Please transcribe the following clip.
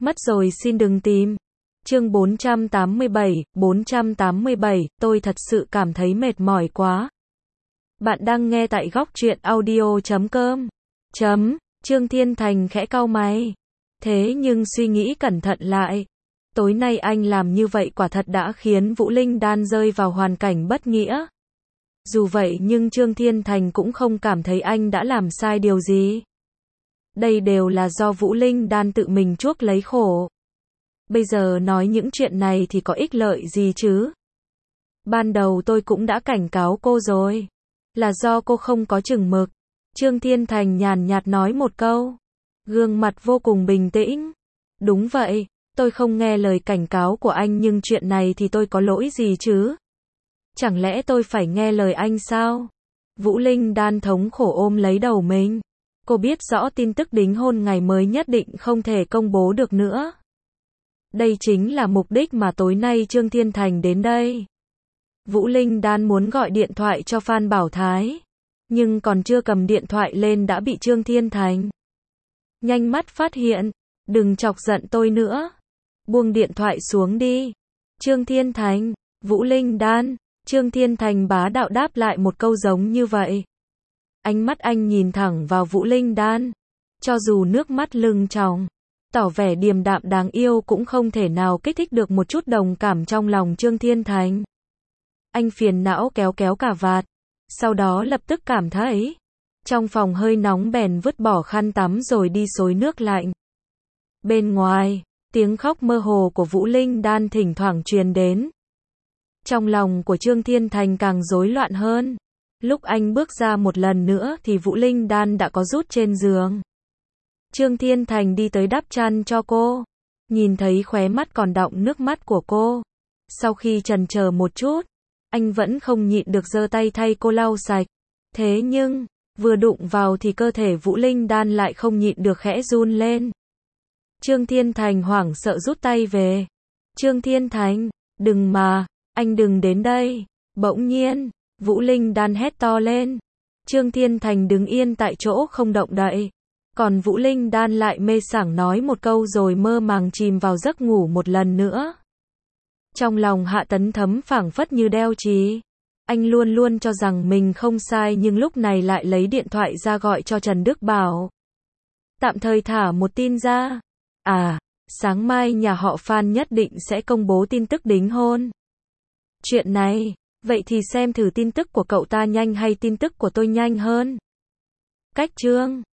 Mất rồi xin đừng tìm. Chương 487, tôi thật sự cảm thấy mệt mỏi quá. Bạn đang nghe tại góc truyện audio.com. Trương Thiên Thành khẽ cau mày. Thế nhưng suy nghĩ cẩn thận lại. Tối nay anh làm như vậy quả thật đã khiến Vũ Linh Đan rơi vào hoàn cảnh bất nghĩa. Dù vậy nhưng Trương Thiên Thành cũng không cảm thấy anh đã làm sai điều gì. Đây đều là do Vũ Linh Đan tự mình chuốc lấy khổ. Bây giờ nói những chuyện này thì có ích lợi gì chứ? Ban đầu tôi cũng đã cảnh cáo cô rồi. Là do cô không có chừng mực. Trương Thiên Thành nhàn nhạt nói một câu. Gương mặt vô cùng bình tĩnh. Đúng vậy, tôi không nghe lời cảnh cáo của anh nhưng chuyện này thì tôi có lỗi gì chứ? Chẳng lẽ tôi phải nghe lời anh sao? Vũ Linh Đan thống khổ ôm lấy đầu mình. Cô biết rõ tin tức đính hôn ngày mới nhất định không thể công bố được nữa. Đây chính là mục đích mà tối nay Trương Thiên Thành đến đây. Vũ Linh Đan muốn gọi điện thoại cho Phan Bảo Thái. Nhưng còn chưa cầm điện thoại lên đã bị Trương Thiên Thành nhanh mắt phát hiện. Đừng chọc giận tôi nữa. Buông điện thoại xuống đi. Trương Thiên Thành, Vũ Linh Đan. Trương Thiên Thành bá đạo đáp lại một câu giống như vậy. Ánh mắt anh nhìn thẳng vào Vũ Linh Đan. Cho dù nước mắt lưng tròng, tỏ vẻ điềm đạm đáng yêu cũng không thể nào kích thích được một chút đồng cảm trong lòng Trương Thiên Thành. Anh phiền não kéo cà vạt. Sau đó lập tức cảm thấy trong phòng hơi nóng bèn vứt bỏ khăn tắm rồi đi xối nước lạnh. Bên ngoài, tiếng khóc mơ hồ của Vũ Linh Đan thỉnh thoảng truyền đến. Trong lòng của Trương Thiên Thành càng rối loạn hơn. Lúc anh bước ra một lần nữa thì Vũ Linh Đan đã có rút trên giường. Trương Thiên Thành đi tới đắp chăn cho cô. Nhìn thấy khóe mắt còn đọng nước mắt của cô. Sau khi chần chờ một chút, anh vẫn không nhịn được giơ tay thay cô lau sạch. Thế nhưng, vừa đụng vào thì cơ thể Vũ Linh Đan lại không nhịn được khẽ run lên. Trương Thiên Thành hoảng sợ rút tay về. Trương Thiên Thành, đừng mà, anh đừng đến đây. Bỗng nhiên, Vũ Linh Đan hét to lên. Trương Thiên Thành đứng yên tại chỗ không động đậy. Còn Vũ Linh Đan lại mê sảng nói một câu rồi mơ màng chìm vào giấc ngủ một lần nữa. Trong lòng Hạ Tấn Thấm phảng phất như đeo chì. Anh luôn luôn cho rằng mình không sai nhưng lúc này lại lấy điện thoại ra gọi cho Trần Đức Bảo. Tạm thời thả một tin ra. À, sáng mai nhà họ Phan nhất định sẽ công bố tin tức đính hôn. Chuyện này, vậy thì xem thử tin tức của cậu ta nhanh hay tin tức của tôi nhanh hơn. Cách chương